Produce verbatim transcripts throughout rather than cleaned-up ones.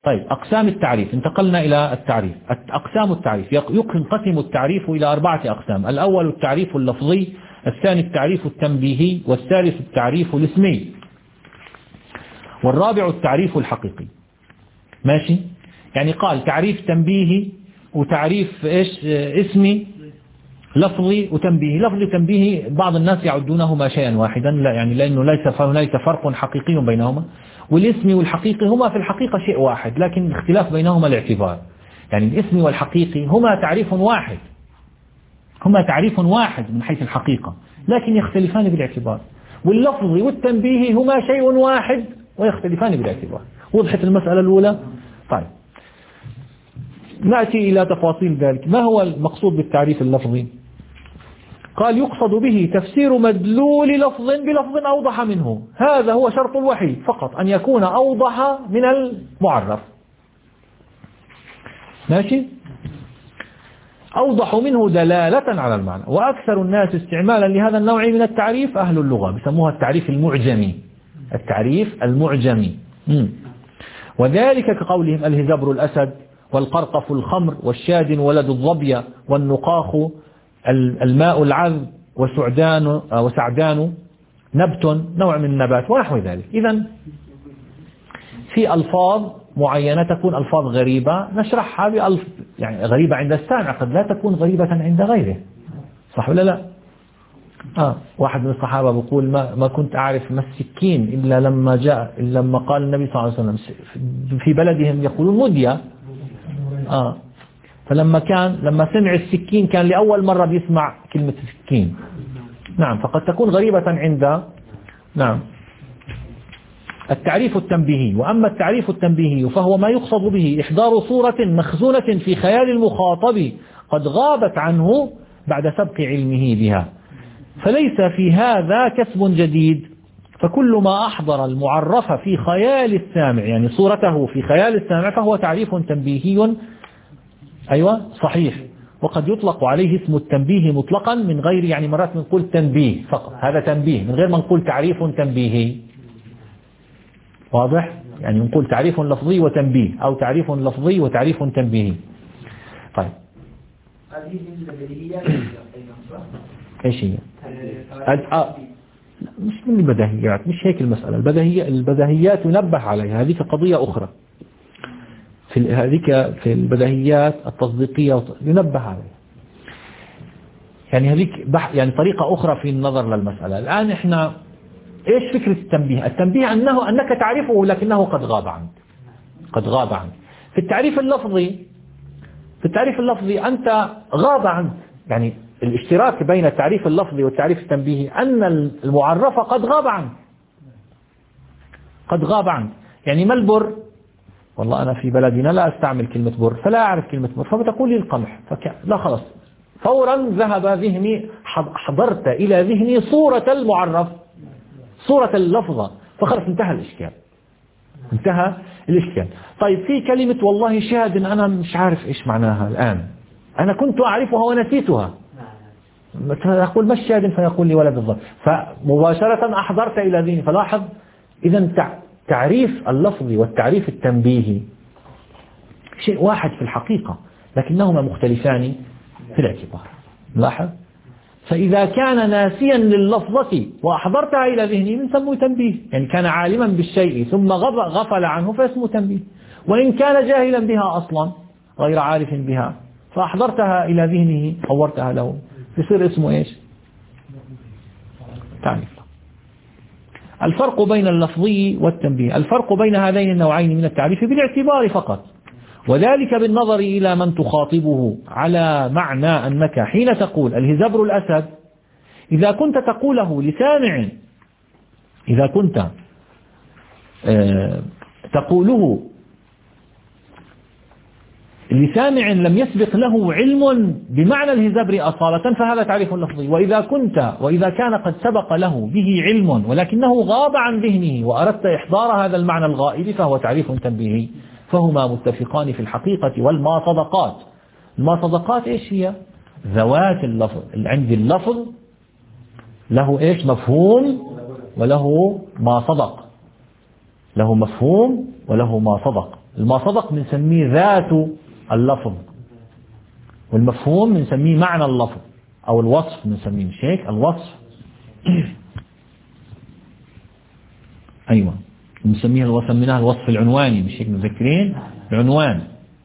طيب أقسام التعريف، انتقلنا إلى التعريف. أقسام التعريف ينقسم التعريف إلى أربعة أقسام. الأول التعريف اللفظي، الثاني التعريف التنبيهي، والثالث التعريف الاسمي، والرابع التعريف الحقيقي. ماشي؟ يعني قال تعريف تنبيهي وتعريف إيش اسمي، لفظي وتنبيهي. لفظي وتنبيهي بعض الناس يعدونهما شيئا واحدا، لا يعني لأنه ليس هنالك فرق حقيقي بينهما. والاسمي والحقيقي هما في الحقيقة شيء واحد، لكن الاختلاف بينهما الاعتبار. يعني الاسمي والحقيقي هما تعريف واحد، هما تعريف واحد من حيث الحقيقة، لكن يختلفان بالاعتبار. واللفظي والتنبيهي هما شيء واحد ويختلفان بالاعتبار. وضحت المسألة الأولى؟ طيب نأتي إلى تفاصيل ذلك. ما هو المقصود بالتعريف اللفظي؟ قال يقصد به تفسير مدلول لفظ بلفظ أوضح منه. هذا هو شرط الوحيد فقط، أن يكون أوضح من المعرف. ماشي؟ أوضح منه دلالة على المعنى. وأكثر الناس استعمالا لهذا النوع من التعريف أهل اللغة، بيسموها التعريف المعجمي. التعريف المعجمي. مم. وذلك كقولهم الهزبر الأسد، والقرقف الخمر، والشاد ولد الظبية، والنقاخ الماء العذب، وسعدان وسعدان نبت نوع من النبات ونحو ذلك. إذن في ألفاظ معينة تكون ألفاظ غريبة نشرحها بألف، يعني غريبة عند السامع قد لا تكون غريبة عند غيره، صح ولا لا؟ آه واحد من الصحابة بيقول ما, ما كنت أعرف ما السكين إلا لما جاء إلا لما قال النبي صلى الله عليه وسلم في بلدهم يقولون مدية. آه فلما كان لما سمع السكين كان لأول مرة بيسمع كلمة سكين. نعم، فقد تكون غريبة عند نعم التعريف التنبيهي. وأما التعريف التنبيهي فهو ما يقصد به إحضار صورة مخزونة في خيال المخاطب قد غابت عنه بعد سبق علمه بها، فليس في هذا كسب جديد. فكل ما أحضر المعرف في خيال السامع، يعني صورته في خيال السامع، فهو تعريف تنبيهي. أيوة صحيح. وقد يطلق عليه اسم التنبيه مطلقا من غير، يعني مرات نقول تنبيه فقط، هذا تنبيه، من غير ما نقول تعريف تنبيهي. واضح؟ يعني نقول تعريف لفظي وتنبيه، أو تعريف لفظي وتعريف تنبيهي. طيب هذه البديهيات ايش هي؟ آه. مش من البديهيات، مش هيك المسألة. البديهيات البديهيات ينبه عليها، هذيك قضية أخرى. في هذيك في البديهيات التصديقية ينبه عليها، يعني هذيك يعني طريقة أخرى في النظر للمسألة. الآن إحنا إيش فكرة التنبيه؟ التنبيه أنه أنك تعرفه لكنه قد غاب عنك، قد غاب عنك. في التعريف اللفظي في التعريف اللفظي أنت غاب عنك، يعني الاشتراك بين التعريف اللفظي والتعريف التنبيهي أن المعرف قد غاب عنك، قد غاب عنك. يعني ما البر؟ والله أنا في بلدنا لا أستعمل كلمة بر، فلا أعرف كلمة بر، فبتقول لي القمح، فك... لا خلاص فورا ذهب ذهني، حضرت إلى ذهني صورة المعرف، صورة اللفظة، فخلاص انتهى الإشكال، انتهى الإشكال. طيب في كلمة والله شاد، أنا مش عارف إيش معناها الآن، أنا كنت أعرفها ونسيتها، أقول ما الشاد؟ فيقول لي ولد الظبي، فمباشرة أحضرت إلى ذهني. فلاحظ إذا تعريف اللفظي والتعريف التنبيهي شيء واحد في الحقيقة، لكنهما مختلفان في الاعتبار. لاحظ، فإذا كان ناسيا لللفظة وأحضرتها إلى ذهنه نسميه تنبيه، يعني كان عالما بالشيء ثم غفل عنه فاسمه تنبيه. وإن كان جاهلا بها أصلا غير عارف بها فأحضرتها إلى ذهنه صورتها له، يصير اسمه إيش؟ تعريف. الفرق بين اللفظي والتنبيه، الفرق بين هذين النوعين من التعريف بالاعتبار فقط، وذلك بالنظر إلى من تخاطبه، على معنى أنك حين تقول الهزبر الأسد، إذا كنت تقوله لسامع، إذا كنت تقوله لسامع لم يسبق له علم بمعنى الهزبر أصالة فهذا تعريف لفظي. وإذا كنت وإذا كان قد سبق له به علم ولكنه غاب عن ذهنه وأردت إحضار هذا المعنى الغائب فهو تعريف تنبيهي. فهما متفقان في الحقيقة. والماصدقات، الماصدقات إيش هي؟ ذوات اللفظ. عندي اللفظ له إيش؟ مفهوم وله ما صدق، له مفهوم وله ما صدق. الما صدق بنسميه ذات اللفظ، والمفهوم بنسميه معنى اللفظ أو الوصف، بنسميه مش هيك الوصف. أيوة بنسميها الوصف، سميناها الوصف العنواني مش هيك مذكرين؟ العنوان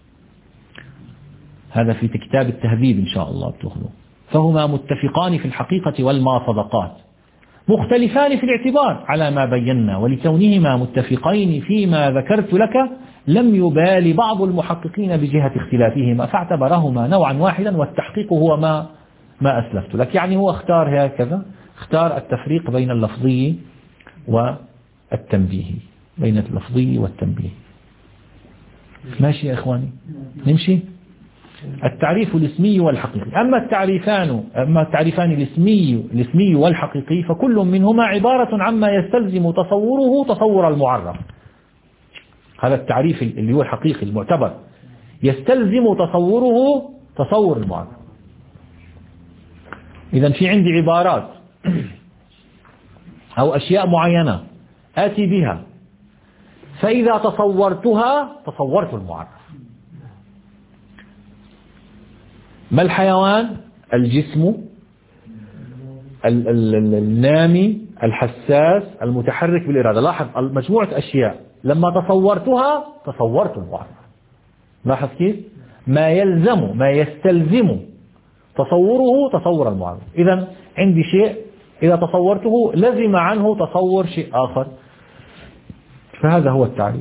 هذا في كتاب التهذيب إن شاء الله بتأخذوه. فهما متفقان في الحقيقة والما صدقات، مختلفان في الاعتبار على ما بينا، ولكونهما متفقين فيما ذكرت لك لم يبال بعض المحققين بجهة اختلافهما فاعتبرهما نوعا واحدا، والتحقيق هو ما ما أسلفت لك. يعني هو اختار هكذا، اختار التفريق بين اللفظي والتنبيهي، بين اللفظي والتنبيه. ماشي يا إخواني نمشي. التعريف الاسمي والحقيقي. أما التعريفان أما التعريفان الاسمي الاسمي والحقيقي فكل منهما عبارة عما يستلزم تصوره تصور المعرف. هذا التعريف اللي هو الحقيقي المعتبر يستلزم تصوره تصور المعرف. إذا في عندي عبارات أو أشياء معينة آتي بها، فإذا تصورتها تصورت المعرف. ما الحيوان؟ الجسم النامي الحساس المتحرك بالإرادة. لاحظ مجموعة أشياء لما تصورتها تصورت المعرف. لاحظ كيف؟ ما يلزم ما يستلزم تصوره تصور المعرف. إذا عندي شيء إذا تصورته لزم عنه تصور شيء آخر، فهذا هو التعريف.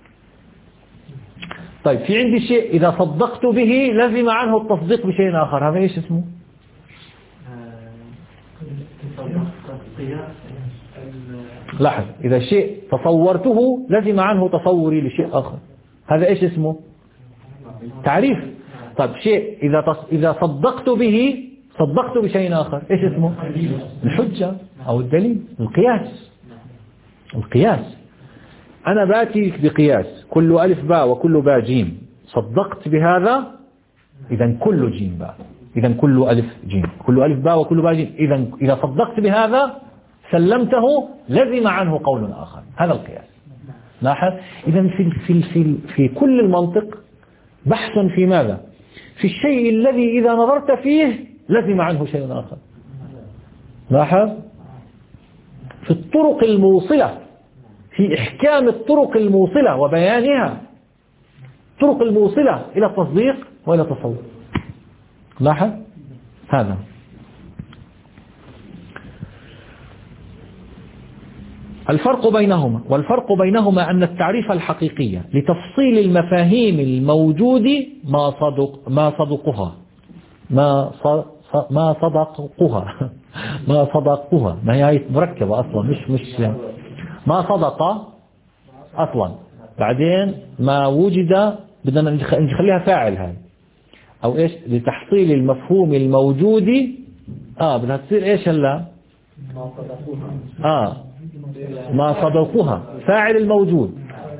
طيب في عندي شيء إذا صدقت به لزم عنه التصديق بشيء آخر، هذا إيش اسمه؟ لاحظ إذا شيء تصورته لزم عنه تصوري لشيء آخر، هذا إيش اسمه؟ تعريف. طيب شيء إذا تص... إذا صدقت به صدقت بشيء آخر، إيش اسمه؟ الحجة أو الدليل، القياس. القياس أنا باتي بقياس كل ألف باء وكل باء جيم، صدقت بهذا إذا كل جيم باء، إذا كل ألف جيم، كل ألف باء وكل باء جيم. إذا إذا صدقت بهذا سلمته لزم عنه قول آخر، هذا القياس. لاحظ إذا في في في في كل المنطق بحث في ماذا؟ في الشيء الذي إذا نظرت فيه لزم عنه شيء آخر. لاحظ في الطرق الموصلة، في إحكام الطرق الموصلة وبيانها، الطرق الموصلة إلى التصديق وإلى التصور. لاحظ هذا. الفرق بينهما والفرق بينهما أن التعريف الحقيقي لتفصيل المفاهيم الموجود ما صدق ما صدقها ما ما صدقها ما صدقها ما هي مركبة أصلا مش مش ما صدق أصلا، بعدين ما وجد بدنا نخليها فاعل هاي أو إيش لتحصيل المفهوم الموجود. آه بدها تصير إيش هلا؟ آه ما صدقها فاعل الموجود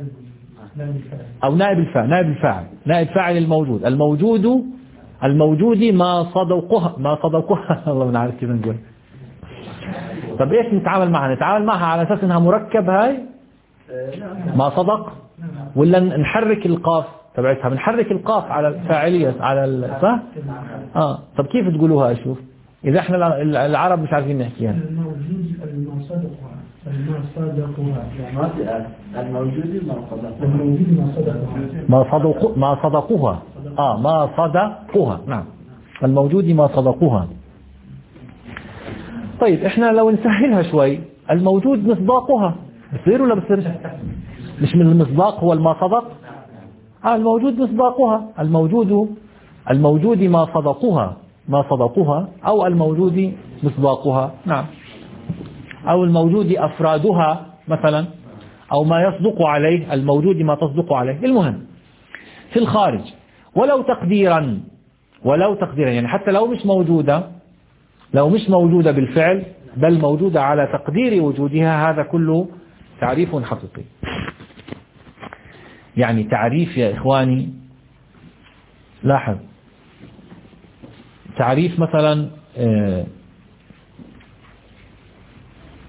أو نائب الفاعل نائب الفاعل نائب فاعل الموجود الموجود الموجود ما صدقها ما صدقها الله ما نعرف كيف نقول. طب إيش نتعامل معها؟ نتعامل معها على أساس إنها مركب هاي ما صدق، ولا نحرك القاف تبعتها؟ بنحرك القاف على الفاعلية على صح؟ آه طب كيف تقولوها؟ أشوف إذا إحنا العرب مش عارفين نحكيها. الموجود ما صدقها ما صدقها الموجود ما صدقها الموجود ما صدقها ما صدق ما صدقوها آه ما صدقوها نعم الموجود ما صدقوها. طيب إحنا لو نسهلها شوي، الموجود مصداقها بصير ولا بصيرش؟ مش من المصداق هو الما صدق؟ آه الموجود مصداقها، الموجود الموجود ما صدقوها ما صدقوها أو الموجود مصداقها نعم، أو الموجود أفرادها مثلا، أو ما يصدق عليه الموجود ما تصدق عليه. المهم في الخارج ولو تقديرا ولو تقديرا يعني حتى لو مش موجودة لو مش موجودة بالفعل بل موجودة على تقدير وجودها، هذا كله تعريف حقيقي. يعني تعريف يا إخواني لاحظ تعريف مثلا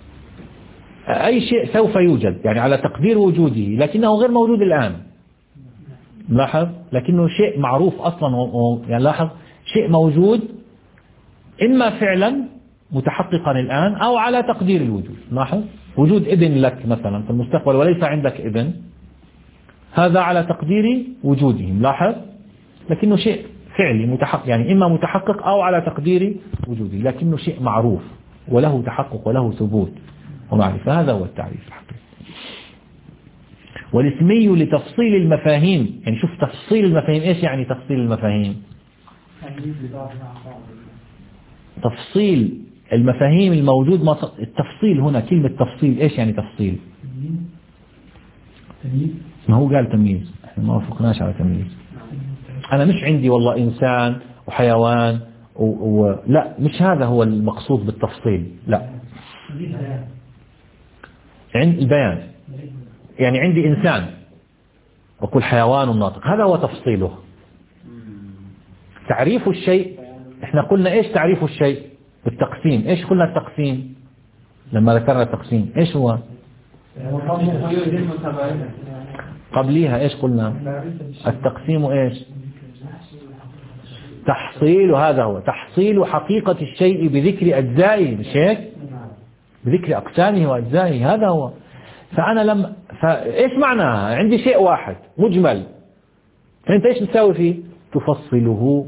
أي شيء سوف يوجد يعني على تقدير وجوده لكنه غير موجود الآن، لاحظ، لكنه شيء معروف أصلا، يعني لاحظ شيء موجود إما فعلا متحققا الآن أو على تقدير الوجود. لاحظ وجود ابن لك مثلا في المستقبل وليس عندك ابن، هذا على تقدير وجودهم. لاحظ لكنه شيء فعلي متحقق، يعني إما متحقق أو على تقدير وجوده، لكنه شيء معروف وله تحقق وله ثبوت ومعرفة. هذا هو التعريف الحقيقي. والاسمي لتفصيل المفاهيم، يعني شوف تفصيل المفاهيم. إيش يعني تفصيل المفاهيم؟ تفصيل المفاهيم الموجود. التفصيل هنا كلمة تفصيل، إيش يعني تفصيل؟ ما هو قال تمييز، احنا ما وافقناش على تمييز. أنا مش عندي والله إنسان وحيوان و... و... لا، مش هذا هو المقصود بالتفصيل. لا، عند البيان، يعني عندي إنسان وكل حيوان ناطق، هذا هو تفصيله. تعريف الشيء، احنا قلنا ايش تعريف الشيء بالتقسيم. ايش قلنا التقسيم لما ذكرنا التقسيم؟ ايش هو قبليها؟ ايش قلنا التقسيم؟ ايش تحصيل؟ هذا هو تحصيل حقيقة الشيء بذكر أجزائه، مش هيك؟ بذكر أقسامه وأجزائه، هذا هو. فأنا لما فإيش معناها؟ عندي شيء واحد مجمل، فأنت إيش تساوي فيه؟ تفصله،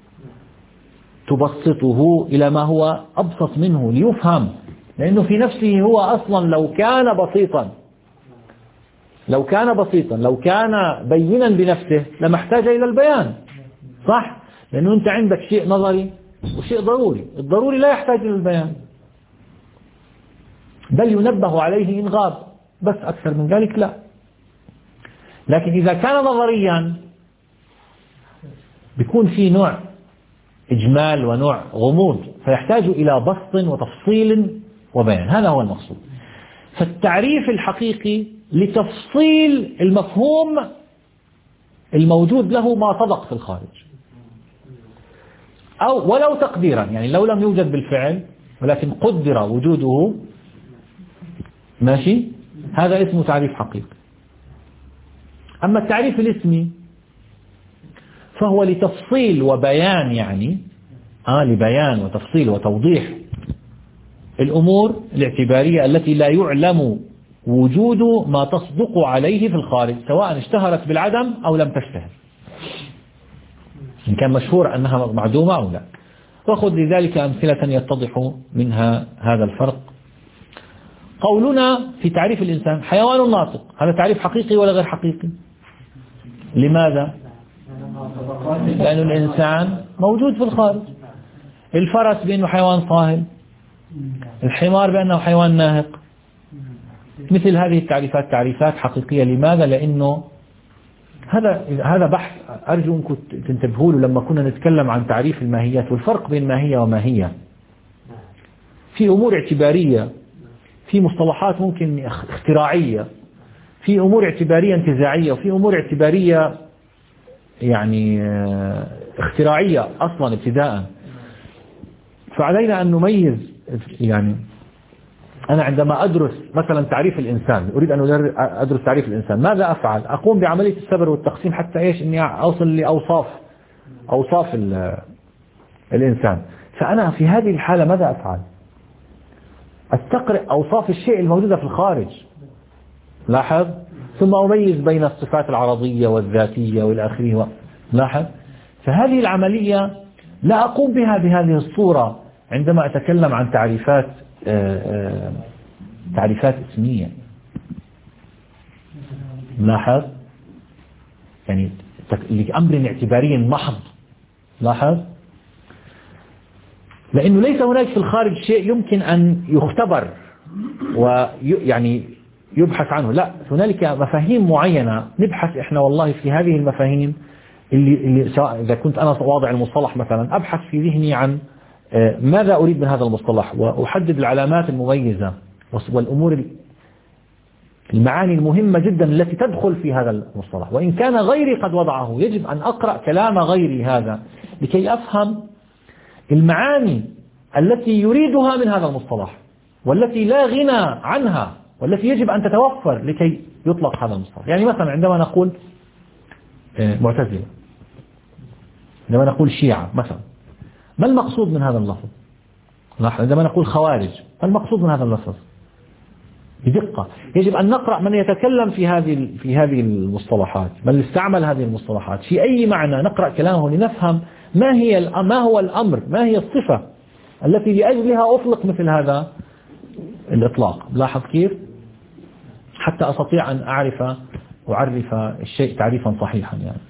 تبسطه إلى ما هو أبسط منه ليفهم، لأنه في نفسه هو أصلا لو كان بسيطا لو كان بسيطا لو كان بينا بنفسه لما احتاج إلى البيان، صح؟ لأنه أنت عندك شيء نظري وشيء ضروري، الضروري لا يحتاج إلى البيان، بل ينبه عليه إن غاب، بس أكثر من ذلك لا. لكن إذا كان نظريا بيكون في نوع إجمال ونوع غموض، فيحتاج إلى بسط وتفصيل وبيان. هذا هو المقصود. فالتعريف الحقيقي لتفصيل المفهوم الموجود له ما صدق في الخارج، أو ولو تقديرا، يعني لو لم يوجد بالفعل ولكن قدر وجوده، ماشي، هذا اسمه تعريف حقيقي. أما التعريف الاسمي فهو لتفصيل وبيان، يعني آه لبيان وتفصيل وتوضيح الأمور الاعتبارية التي لا يعلم وجود ما تصدق عليه في الخارج، سواء اشتهرت بالعدم أو لم تشتهر، إن كان مشهور أنها معدومة أو لا. وخذ لذلك أمثلة يتضح منها هذا الفرق. قولنا في تعريف الإنسان حيوان ناطق، هذا تعريف حقيقي ولا غير حقيقي؟ لماذا؟ لأن الإنسان موجود في الخارج. الفرس بأنه حيوان صاهل، الحمار بأنه حيوان ناهق. مثل هذه التعريفات تعريفات حقيقية. لماذا؟ لأنه هذا هذا بحث أرجو أنكم تنتبهوا له لما كنا نتكلم عن تعريف الماهيات والفرق بين ماهية وماهية. في أمور اعتبارية، في مصطلحات ممكن اختراعية، في أمور اعتبارية انتزاعية، وفي أمور اعتبارية يعني اختراعية أصلا ابتداء. فعلينا أن نميز. يعني أنا عندما أدرس مثلا تعريف الإنسان، أريد أن أدرس تعريف الإنسان، ماذا أفعل؟ أقوم بعملية السبر والتقسيم حتى إيش؟ إني أوصل لأوصاف أوصاف الإنسان. فأنا في هذه الحالة ماذا أفعل؟ أستقرئ أوصاف الشيء الموجودة في الخارج، لاحظ، ثم أميز بين الصفات العرضية والذاتية والآخرية، لاحظ. فهذه العملية لا أقوم بها بهذه الصورة عندما أتكلم عن تعريفات آآ آآ تعريفات اسمية، لاحظ، يعني لأمر اعتباري محض، لاحظ، لأنه ليس هناك في الخارج شيء يمكن أن يختبر ويعني يبحث عنه، لا، هنالك مفاهيم معينة نبحث إحنا والله في هذه المفاهيم اللي, اللي سواء إذا كنت أنا واضع المصطلح مثلا أبحث في ذهني عن ماذا أريد من هذا المصطلح، وأحدد العلامات المميزة والأمور المعاني المهمة جدا التي تدخل في هذا المصطلح. وإن كان غيري قد وضعه يجب أن أقرأ كلام غيري هذا لكي أفهم المعاني التي يريدها من هذا المصطلح، والتي لا غنى عنها، والتي يجب أن تتوفر لكي يطلق هذا المصطلح. يعني مثلا عندما نقول معتزلة، عندما نقول شيعة مثلا ما المقصود من هذا اللفظ؟ عندما نقول خوارج ما المقصود من هذا اللفظ؟ بدقة يجب أن نقرأ من يتكلم في هذه في هذه المصطلحات، من استعمل هذه المصطلحات في أي معنى، نقرأ كلامه لنفهم ما هي ما هو الأمر، ما هي الصفة التي لأجلها أطلق مثل هذا الإطلاق. لاحظ كيف؟ حتى أستطيع أن أعرف وأعرف الشيء تعريفا صحيحا. يعني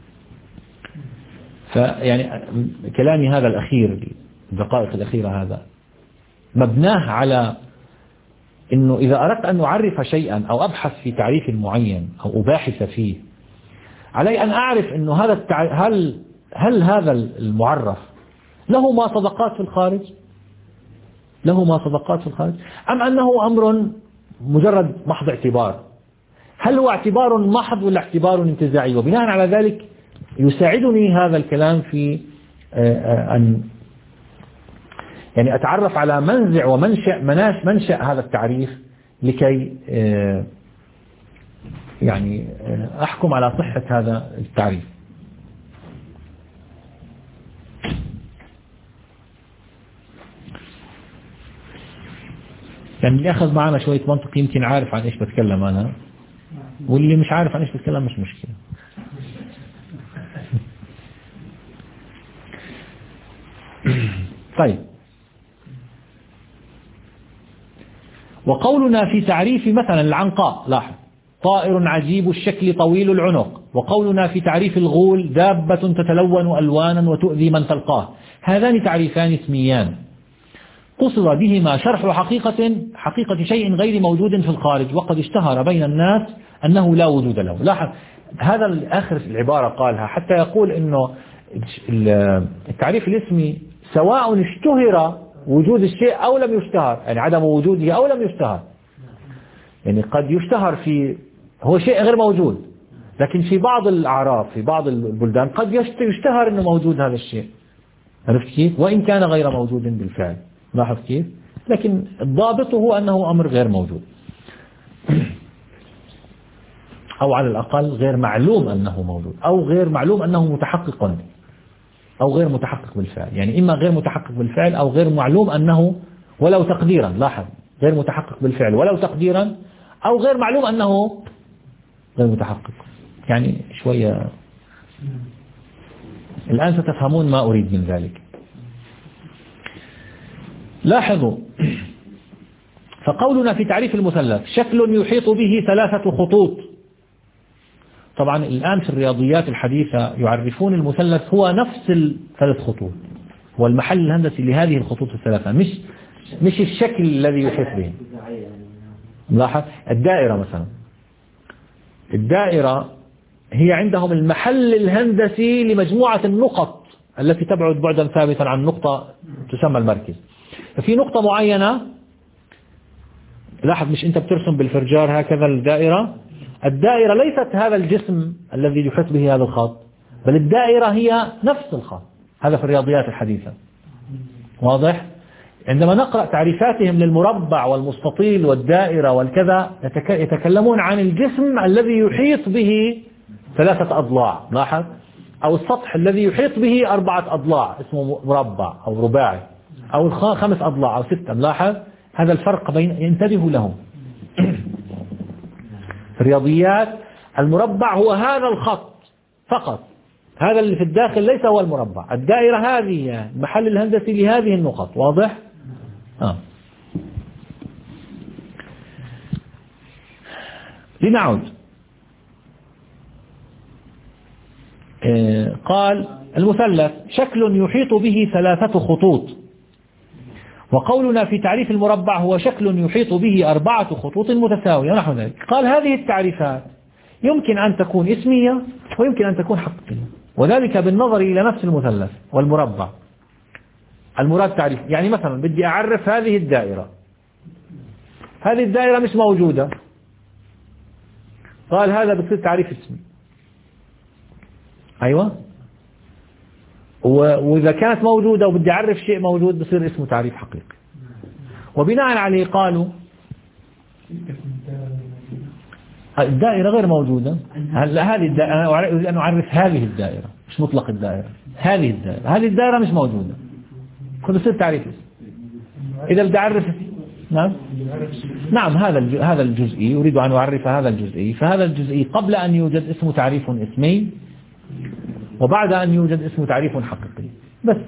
فيعني كلامي هذا الأخير الدقائق الأخيرة هذا مبناه على إنه إذا أردت أن أعرف شيئا أو أبحث في تعريف معين أو أباحث فيه علي أن أعرف إنه هذا التع... هل هل هذا المعرف له ما صدقات في الخارج، له ما صدقات في الخارج، أم أنه أمر مجرد محض اعتبار؟ هل هو اعتبار محض ولا اعتبار انتزاعي؟ وبناء على ذلك يساعدني هذا الكلام في أن يعني أتعرف على منزع ومنشأ مناش منشأ هذا التعريف لكي يعني أحكم على صحة هذا التعريف. يعني اللي أخذ معنا شوية منطق يمكن عارف عن إيش بتكلم أنا، واللي مش عارف عن إيش بتكلم مش مشكلة. طيب، وقولنا في تعريف مثلا العنقاء، لاحظ طائر عجيب الشكل طويل العنق، وقولنا في تعريف الغول دابة تتلون ألوانا وتؤذي من تلقاه، هذان تعريفان اسميان قصد بهما شرح حقيقة حقيقة شيء غير موجود في الخارج، وقد اشتهر بين الناس أنه لا وجود له. لاحظ هذا آخر العبارة قالها حتى يقول إنه التعريف الاسمي سواء اشتهر وجود الشيء أو لم يشتهر، يعني عدم وجوده أو لم يشتهر. يعني قد يشتهر في هو شيء غير موجود، لكن في بعض الأعراف في بعض البلدان قد يشتهر أنه موجود هذا الشيء، عرفت كيف؟ وإن كان غير موجود بالفعل. لاحظ كيف؟ لكن الضابط هو أنه أمر غير موجود أو على الأقل غير معلوم أنه موجود، أو غير معلوم أنه متحقق، أو غير متحقق بالفعل. يعني إما غير متحقق بالفعل أو غير معلوم أنه ولو تقديرا، لاحظ غير متحقق بالفعل ولو تقديرا، أو غير معلوم أنه غير متحقق. يعني شوية الآن ستفهمون ما أريد من ذلك. لاحظوا فقولنا في تعريف المثلث شكل يحيط به ثلاثة خطوط. طبعا الآن في الرياضيات الحديثة يعرفون المثلث هو نفس الثلاث خطوط، هو المحل الهندسي لهذه الخطوط الثلاثة، مش مش الشكل الذي يحيط به. لاحظ الدائرة مثلا، الدائرة هي عندهم المحل الهندسي لمجموعة النقط التي تبعد بعدا ثابتا عن نقطة تسمى المركز. ففي نقطة معينة، لاحظ مش أنت بترسم بالفرجار هكذا الدائرة، الدائرة ليست هذا الجسم الذي يحيط به هذا الخط، بل الدائرة هي نفس الخط. هذا في الرياضيات الحديثة، واضح؟ عندما نقرأ تعريفاتهم للمربع والمستطيل والدائرة والكذا يتكلمون عن الجسم الذي يحيط به ثلاثة أضلاع، لاحظ، أو السطح الذي يحيط به أربعة أضلاع اسمه مربع أو رباعي، أو خمس أضلاع أو ستة. لاحظ هذا الفرق بين، ينتبهوا له. في الرياضيات المربع هو هذا الخط فقط، هذا اللي في الداخل ليس هو المربع. الدائرة هذه المحل الهندسي لهذه النقط، واضح؟ آه. لنعود. آه قال المثلث شكل يحيط به ثلاثة خطوط، وقولنا في تعريف المربع هو شكل يحيط به أربعة خطوط متساوية نحو ذلك. قال هذه التعريفات يمكن أن تكون اسمية ويمكن أن تكون حقيقية، وذلك بالنظر إلى نفس المثلث والمربع. المراد تعريف، يعني مثلا بدي أعرف هذه الدائرة، هذه الدائرة مش موجودة، قال هذا بصير تعريف اسمي. أيوة، وإذا كانت موجودة وبدي أعرف شيء موجود بصير اسمه تعريف حقيقي. وبناء عليه قالوا الدائرة غير موجودة. هلا هذه الدائرة أنا أريد أن أعرف هذه الدائرة، مش مطلق الدائرة. هذه الدائرة هذه الدائرة مش موجودة. كل صير تعريف. إذا بدي أعرف نعم نعم هذا هذا الجزئي أريد أن أعرف هذا الجزئي، فهذا الجزئي قبل أن يوجد اسمه تعريف اسمي، وبعد أن يوجد اسمه تعريف حقيقي بس.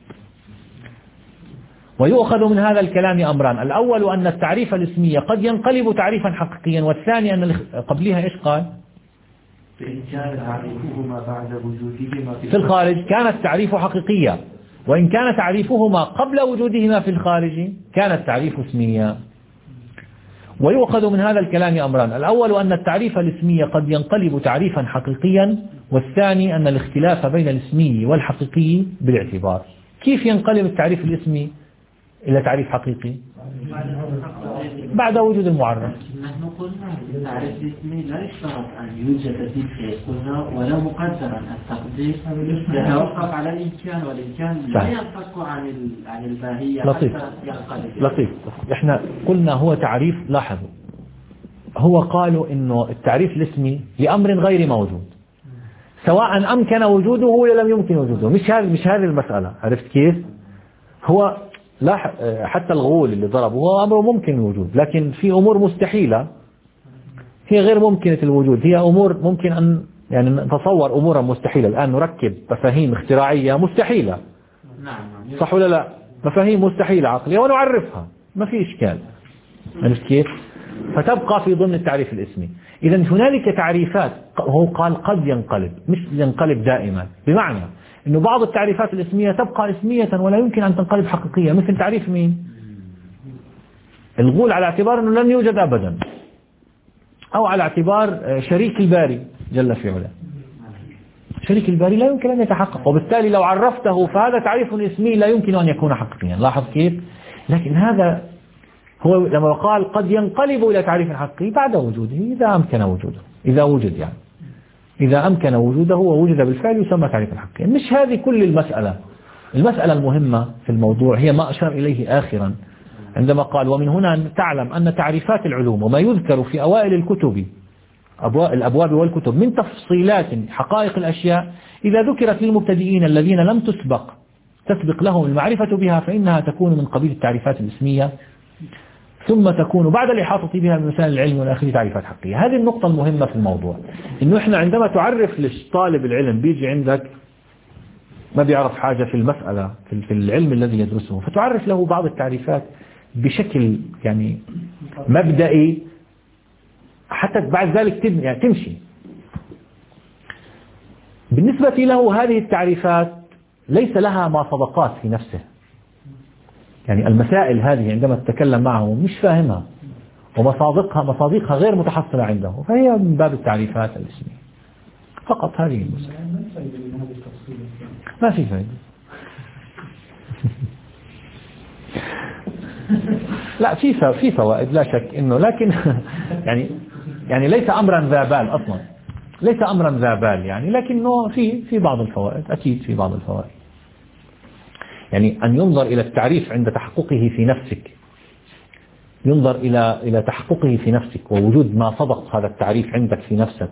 ويؤخذ من هذا الكلام أمران: الأول أن التعريف الاسمي قد ينقلب تعريفا حقيقيا، والثاني أن قبلها إيش قال؟ فإن كان تعريفهما بعد وجودهما في الخارج كان التعريف حقيقيا، وإن كان تعريفهما قبل وجودهما في الخارج كان التعريف اسميا. ويؤخذ من هذا الكلام أمران: الأول أن التعريف الاسمي قد ينقلب تعريفا حقيقيا، والثاني أن الاختلاف بين الاسمي والحقيقي بالاعتبار. كيف ينقلب التعريف الاسمي إلى تعريف حقيقي؟ بعد وجود المعرف. نحن قلنا التعريف الاسمي لا يشترط أن يوجد فيه، قلنا ولو مقدرا التقدير يتوقف على الإمكان، والإمكان لا ينفك عن عن الباهية لطيف. حتى ينقلب. لطيف. احنا قلنا هو تعريف، لاحظوا هو قالوا إنه التعريف الاسمي لأمر غير موجود، سواء أمكن وجوده ولا لم يمكن وجوده. مش هذه مش هذه المسألة. عرفت كيف؟ هو لا حتى الغول اللي ضربه هو أمر ممكن الوجود، لكن في أمور مستحيلة هي غير ممكنة الوجود. هي أمور ممكن أن يعني نتصور أمورا مستحيلة. الآن نركب مفاهيم اختراعية مستحيلة، صح ولا لا؟ مفاهيم مستحيلة عقلية ونعرفها، ما في إشكال. عرفت كيف؟ فتبقى في ضمن التعريف الاسمي. إذا هنالك تعريفات هو قال قد ينقلب، مش ينقلب دائما، بمعنى إنه بعض التعريفات الاسمية تبقى اسمية ولا يمكن أن تنقلب حقيقية. مثل تعريف مين؟ الغول على اعتبار أنه لن يوجد أبدا، أو على اعتبار شريك الباري جل في علاه. شريك الباري لا يمكن أن يتحقق، وبالتالي لو عرفته فهذا تعريف اسمي لا يمكن أن يكون حقيقيا. لاحظ كيف؟ لكن هذا هو لما قال قد ينقلب إلى تعريف حقيقي بعد وجوده، إذا أمكن وجوده، إذا وجد يعني إذا أمكن وجوده ووجد بالفعل يسمى تعريف حقيقي. مش هذه كل المسألة. المسألة المهمة في الموضوع هي ما أشار إليه آخرا عندما قال: ومن هنا تعلم أن تعريفات العلوم وما يذكر في أوائل الكتب الأبواب والكتب من تفصيلات حقائق الأشياء إذا ذكرت للمبتدئين الذين لم تسبق تسبق لهم المعرفة بها فإنها تكون من قبيل التعريفات الاسمية، ثم تكون بعد الإحاطة بها من مسائل العلم والآخر تعريفات حقيقية. هذه النقطة المهمة في الموضوع، إنه إحنا عندما تعرف لطالب العلم بيجي عندك ما بيعرف حاجة في المسألة في العلم الذي يدرسه، فتعرف له بعض التعريفات بشكل يعني مبدئي حتى بعد ذلك يعني تمشي. بالنسبة له هذه التعريفات ليس لها مصادقات في نفسه، يعني المسائل هذه عندما تتكلم معه مش فاهمها، ومصادقها مصادقها غير متحصلة عنده، فهي من باب التعريفات الاسمية فقط. هذه المسألة ما في فائدة. لا في في فوائد لا شك انه، لكن يعني يعني ليس امرا ذا بال اصلا، ليس امرا ذا بال يعني، لكنه في في بعض الفوائد، اكيد في بعض الفوائد. يعني أن ينظر إلى التعريف عند تحققه في نفسك، ينظر إلى إلى تحققه في نفسك ووجود ما صدق هذا التعريف عندك في نفسك.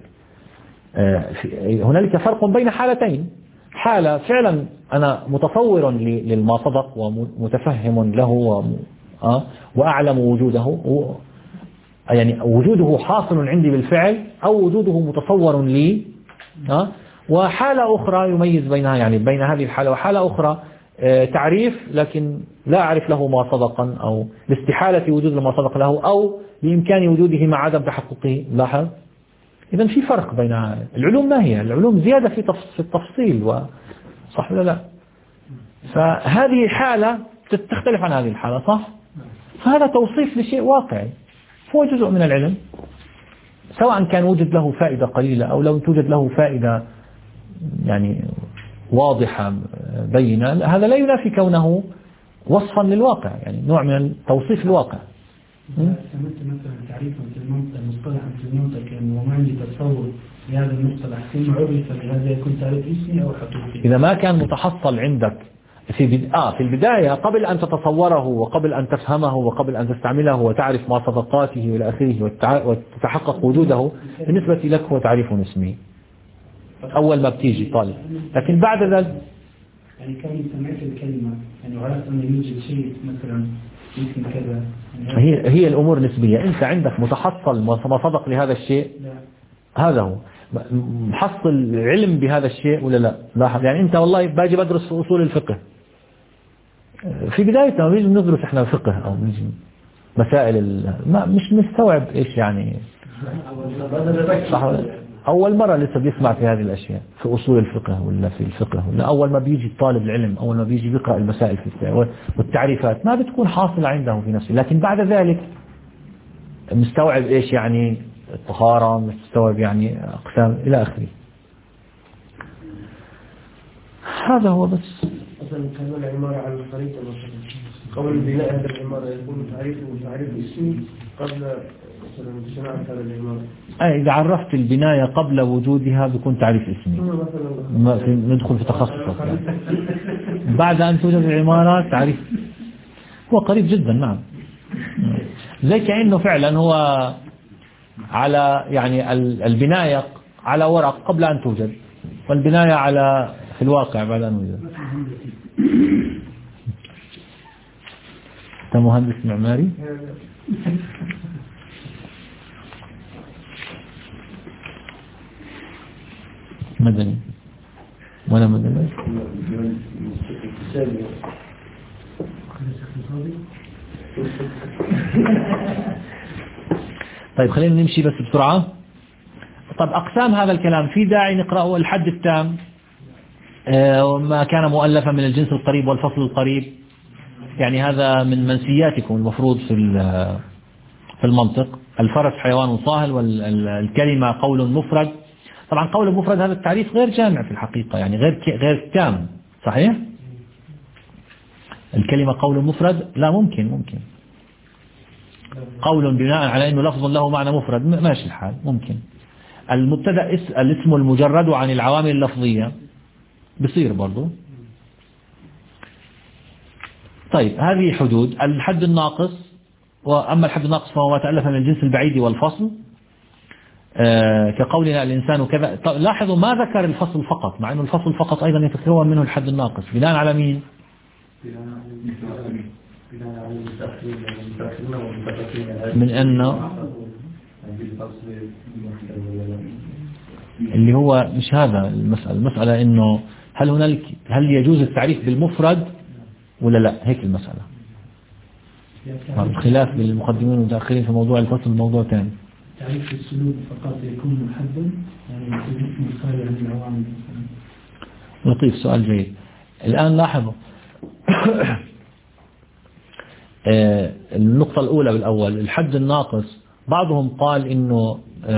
هنالك فرق بين حالتين: حالة فعلا أنا متصور للما صدق ومتفهم له وأعلم وجوده، يعني وجوده حاصل عندي بالفعل أو وجوده متصور لي، وحالة أخرى يميز بينها، يعني بين هذه الحالة وحالة أخرى تعريف لكن لا أعرف له ما صدقا، أو لاستحالة وجود ما صدق له، أو بإمكان وجوده مع عدم تحققه. لاحظ؟ إذن في فرق بين العلوم. ما هي العلوم؟ زيادة في التفصيل، صح ولا لا؟ فهذه حالة تختلف عن هذه الحالة، صح؟ فهذا توصيف لشيء واقعي، هو جزء من العلم، سواء كان وجد له فائدة قليلة أو لو توجد له فائدة يعني واضحة بينة، هذا لا ينافي كونه وصفا للواقع، يعني نوع من توصيف الواقع. سمعت مثلا تعريفا في المنطق مصطلحا في المنطق يعني وما عندي تصور لهذا المصطلح ثم عرف بهذا يكون تعريف اسمي أو حقيقي. إذا ما كان متحصل عندك في بد... آه في البداية قبل أن تتصوره وقبل أن تفهمه وقبل أن تستعمله وتعرف مواصفاته وإلى آخره وتتع... وتتحقق وجوده، بالنسبة لك هو تعريف اسمي أول ما بتيجي طالب. لكن بعد ذلك يعني كوني سمعت الكلمة يعني وعرفت أن يوجد شيء مثلا يمكن كذا يعني هي هي الأمور نسبية. أنت عندك متحصل ما صدق لهذا الشيء، لا. هذا هو محصل علم بهذا الشيء ولا لا. لاحظ يعني أنت والله باجي بدرس في أصول الفقه، في بدايتنا نيجي ندرس احنا فقه أو نيجي مسائل ال... ما مش مستوعب إيش يعني صح. أول مرة لسه بيسمع في هذه الأشياء في أصول الفقه ولا في الفقه، ولا أول ما بيجي طالب العلم أول ما بيجي بيقرأ المسائل في السائل والتعريفات ما بتكون حاصلة عنده في نفسه. لكن بعد ذلك مستوعب إيش يعني الطهارة، مستوعب يعني أقسام إلى آخره. هذا هو بس. مثلا كان العمارة على الخريطة مثلا قبل بناء هذه العمارة يكون تعريفه تعريف اسمي قبل مثلا صناعة هذه العمارة. أي إذا عرفت البناية قبل وجودها بيكون تعريف اسمي، ما في ندخل في تخصص يعني. بعد أن توجد العمارة تعريف هو قريب جدا. نعم زي كأنه فعلا هو على يعني البناية على ورق قبل أن توجد، والبناية على في الواقع بعد أن وجد. أنت مهندس معماري؟ مدني ولا مدني؟ طيب خلينا نمشي بس بسرعة. طب أقسام هذا الكلام في داعي نقرأه. الحد التام وما كان مؤلفا من الجنس القريب والفصل القريب، يعني هذا من منسياتكم المفروض في في المنطق. الفرس حيوان صاهل، والكلمة قول مفرد. طبعا قول مفرد هذا التعريف غير جامع في الحقيقة، يعني غير غير تام. صحيح؟ الكلمة قول مفرد لا ممكن ممكن قول بناء على أنه لفظ له معنى مفرد ماشي الحال ممكن. المبتدأ الاسم المجرد عن العوامل اللفظية بصير برضو. طيب هذه حدود الحد الناقص. وأما الحد الناقص فهو ما تألف من الجنس البعيد والفصل، آه كقولنا الإنسان كذا. لاحظوا ما ذكر الفصل فقط، مع أنه الفصل فقط أيضا يتكون منه الحد الناقص. بناء على مين؟ من أنه اللي هو مش هذا المسألة. المسألة إنه هل هنالك هل يجوز التعريف بالمفرد ولا لا؟ هيك المسألة. الخلاف بين المقدمين والمتأخرين في موضوع الفصل موضوع ثاني. تعريف السلوك فقط يكون محدد يعني يكون خارج عن العوامل. لطيف، سؤال جيد. الآن لاحظوا النقطة الأولى بالأول الحد الناقص. بعضهم قال إنه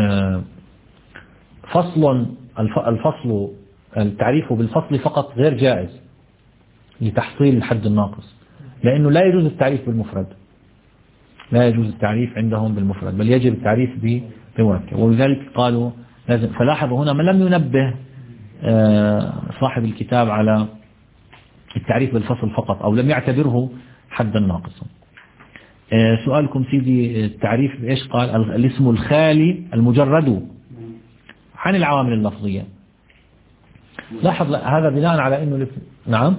فصل الفصل التعريف بالفصل فقط غير جائز لتحصيل الحد الناقص، لأنه لا يجوز التعريف بالمفرد. لا يجوز التعريف عندهم بالمفرد، بل يجب التعريف بمركب. ولذلك قالوا لازم. فلاحظوا هنا من لم ينبه صاحب الكتاب على التعريف بالفصل فقط، أو لم يعتبره حدا ناقصا. سؤالكم سيدي التعريف بإيش قال؟ الاسم الخالي المجرد عن العوامل اللفظية. لاحظ هذا بناء على أنه لف... نعم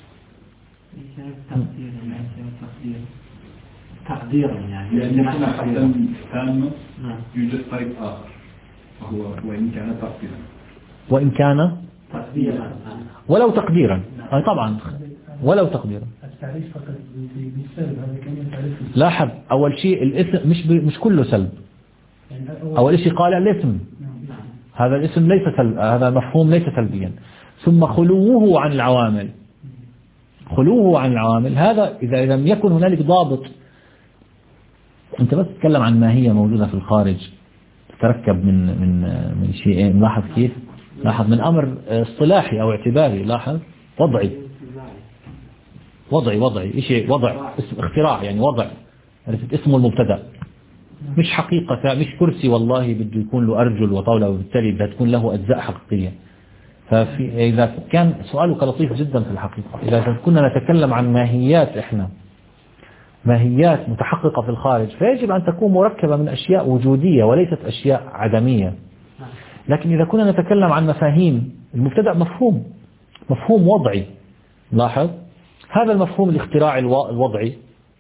تقديرا يعني لأن هنا حدا تام يوجد طيب آخر وهو وإن كان تقديرا وإن كان تقديرا ولو تقديرا. أي طبعا ولو تقديرا. التعريف فقط بالسلب هذا كمان تعريف. لاحظ أول شيء الاسم مش ب... مش كله سلب. أول شيء قال الاسم، هذا الاسم ليس سلب، هذا مفهوم ليس سلبيا. ثم خلوه عن العوامل، خلوه عن العوامل هذا إذا لم يكن هنالك ضابط. أنت بس تتكلم عن ماهية موجودة في الخارج تتركب من من من شيئين. لاحظ كيف؟ لاحظ من أمر اصطلاحي أو اعتباري. لاحظ وضعي وضعي وضعي شيء وضع اسم اختراع يعني وضع. عرفت اسمه المبتدأ مش حقيقة، مش كرسي والله بده يكون له أرجل وطاولة وبالتالي بدها تكون له أجزاء حقيقية. ففي إذا كان سؤالك لطيف جدا في الحقيقة، إذا كنا نتكلم عن ماهيات إحنا ماهيات متحققة في الخارج، فيجب أن تكون مركبة من أشياء وجودية وليست أشياء عدمية. لكن إذا كنا نتكلم عن مفاهيم، المبتدأ مفهوم مفهوم وضعي. لاحظ هذا المفهوم الاختراعي الوضعي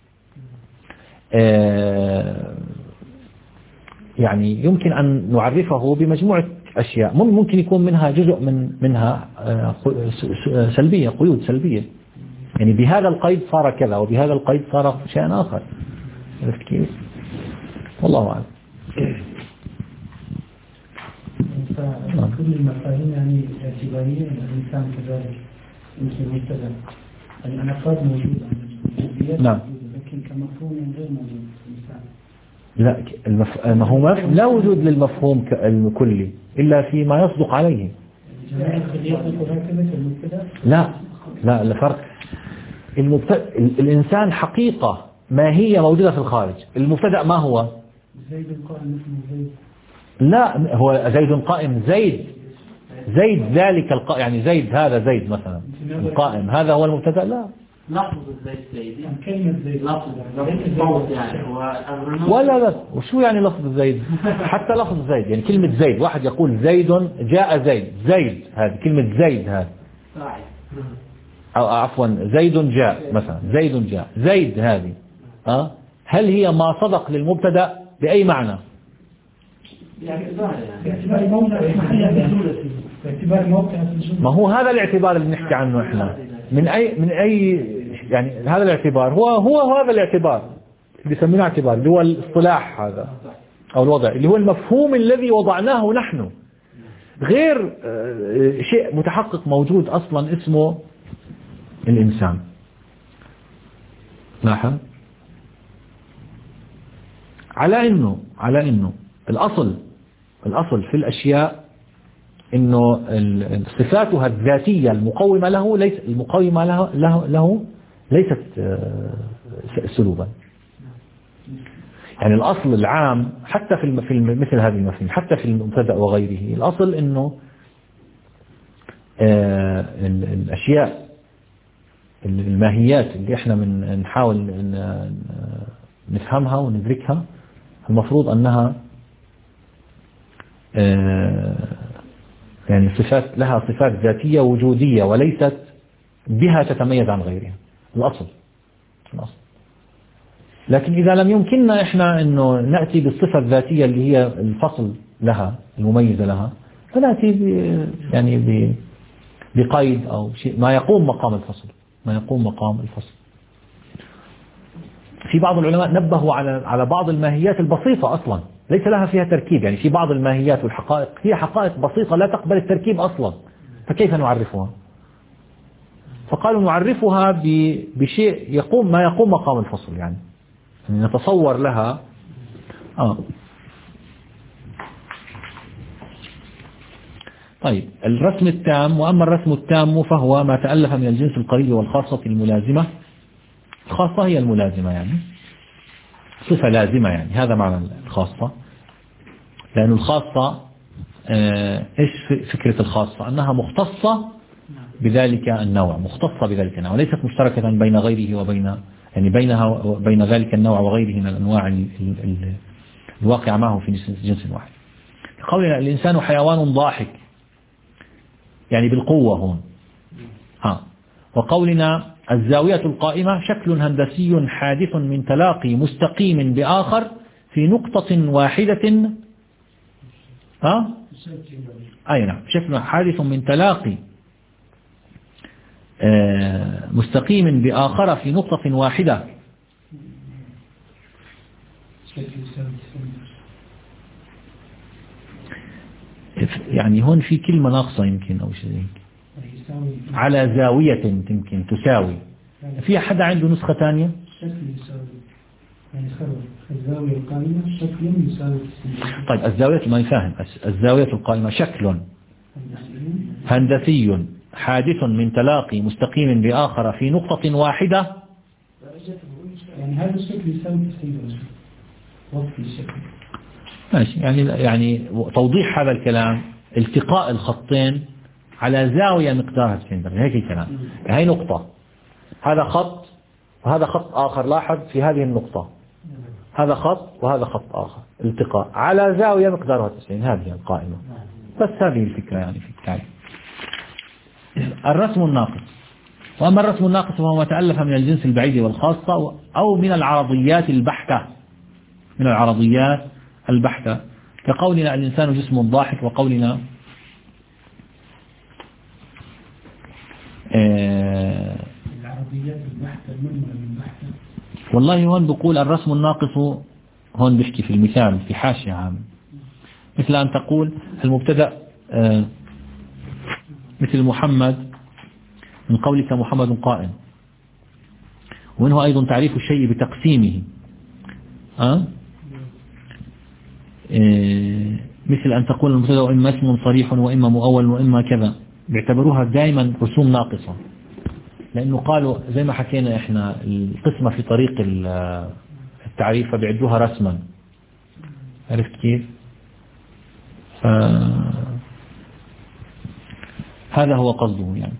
يعني يمكن أن نعرفه بمجموعة أشياء، ممكن يكون منها جزء من منها سلبية، قيود سلبية، يعني بهذا القيد صار كذا وبهذا القيد صار شيء آخر. عرفت كيف؟ والله أعلم. كل المفاهيم يعني اعتبارية الإنسان كذلك مثل المبتدأ، الأنفاذ موجودة نعم، لكن كمفهوم غير موجود في الإنسان. لا المف... ما هو ما... لا وجود للمفهوم الكلي إلا فيما يصدق عليه. لا لا الفرق المبتدأ الإنسان حقيقة ما هي موجودة في الخارج. المبتدأ ما هو؟ زيد قائم اسمه زيد. لا هو زيد قائم، زيد زيد ذلك القائم، يعني زيد هذا زيد مثلا القائم هذا هو المبتدأ. لا لفظ زيد زيد كلمة زيد لفظ يعني هو ولا لا. وشو يعني لفظ زيد؟ حتى لفظ زيد يعني كلمة زيد، واحد يقول زيد جاء زيد، زيد هذه كلمة زيد هذه، أو عفوا زيد جاء مثلا، زيد جاء زيد هذه أه؟ هل هي ما صدق للمبتدأ بأي معنى؟ باعتبار موقع ما هو هذا الاعتبار اللي نحكي عنه احنا من اي من اي يعني هذا الاعتبار هو هو هذا الاعتبار اللي يسمونه اعتبار، اللي هو الاصطلاح هذا او الوضع، اللي هو المفهوم الذي وضعناه نحن، غير شيء متحقق موجود اصلا اسمه الانسان. لاحظ على انه على انه الاصل الأصل في الأشياء إنه صفاتها الذاتية المقومة له ليس المقومة له, له, له ليست سلوبا. يعني الأصل العام حتى في في مثل هذه المفاهيم، حتى في المبتدأ وغيره، الأصل إنه الأشياء الماهيات اللي إحنا من نحاول نفهمها وندركها المفروض أنها يعني صفات لها صفات ذاتية وجودية وليست بها تتميز عن غيرها. الأصل الأصل لكن إذا لم يمكننا إحنا أنه نأتي بالصفة الذاتية اللي هي الفصل لها المميزة لها، فنأتي يعني بقيد أو شيء ما يقوم مقام الفصل ما يقوم مقام الفصل. في بعض العلماء نبهوا على على بعض الماهيات البسيطة أصلا ليس لها فيها تركيب، يعني في بعض الماهيات والحقائق هي حقائق بسيطة لا تقبل التركيب أصلا، فكيف نعرفها؟ فقالوا نعرفها بشيء يقوم ما يقوم مقام الفصل، يعني نتصور لها آه. طيب الرسم التام، وأما الرسم التام فهو ما تألف من الجنس القريب والخاصة الملازمة. الخاصة هي الملازمة يعني صفة لازمة، يعني هذا معنى الخاصة، لأن الخاصة آه إيش فكرة الخاصة؟ أنها مختصة بذلك النوع، مختصة بذلك النوع، ليست مشتركة بين غيره وبين يعني بينها وبين ذلك النوع وغيره من الأنواع الواقعة معه في جنس واحد. قولنا الإنسان حيوان ضاحك يعني بالقوة هون ها. وقولنا الزاوية القائمة شكل هندسي حادث من تلاقي مستقيم بآخر في نقطة واحدة ها أي نعم، شكل حادث من تلاقي مستقيم بآخر في نقطة واحدة. يعني هون في كلمة ناقصة يمكن أو شيء على زاوية يمكن تساوي. في حدا عنده نسخة ثانية؟ يعني الزاوية القائمة شكل يساوي. طيب الزاوية ما يفهم، الزاوية القائمة شكل هندسي حادث من تلاقي مستقيم بآخر في نقطة واحدة. يعني هذا الشكل يساوي تساوي وصف الشكل. ماشي، يعني يعني توضيح هذا الكلام التقاء الخطين على زاوية مقدارها تسعين درجة، هيك الكلام. هاي نقطة، هذا خط وهذا خط آخر، لاحظ في هذه النقطة هذا خط وهذا خط آخر التقاء على زاوية مقدارها تسعين، هذه القائمة. بس هذه الفكرة يعني في التعريف. الرسم الناقص. وأما الرسم الناقص فهو ما تألف من الجنس البعيد والخاصة أو من العرضيات البحتة، من العرضيات البحتة، كقولنا الإنسان جسم ضاحك، وقولنا آه العرضيات البحتة المنمى من بحتة. والله هون بقول الرسم الناقص، هون بيحكي في المثال في حاشية عام، مثل أن تقول المبتدأ آه مثل محمد، من قولك محمد قائم، ومنه أيضا تعريف الشيء بتقسيمه. أه؟ إيه مثل أن تقول المبتدأ إما اسم صريح وإما مؤول وإما كذا، بيعتبروها دائما رسوم ناقصة، لأنه قالوا زي ما حكينا إحنا القسمة في طريق التعريف فبيعدوها رسما. عرفت كيف؟ ف... هذا هو قصده يعني.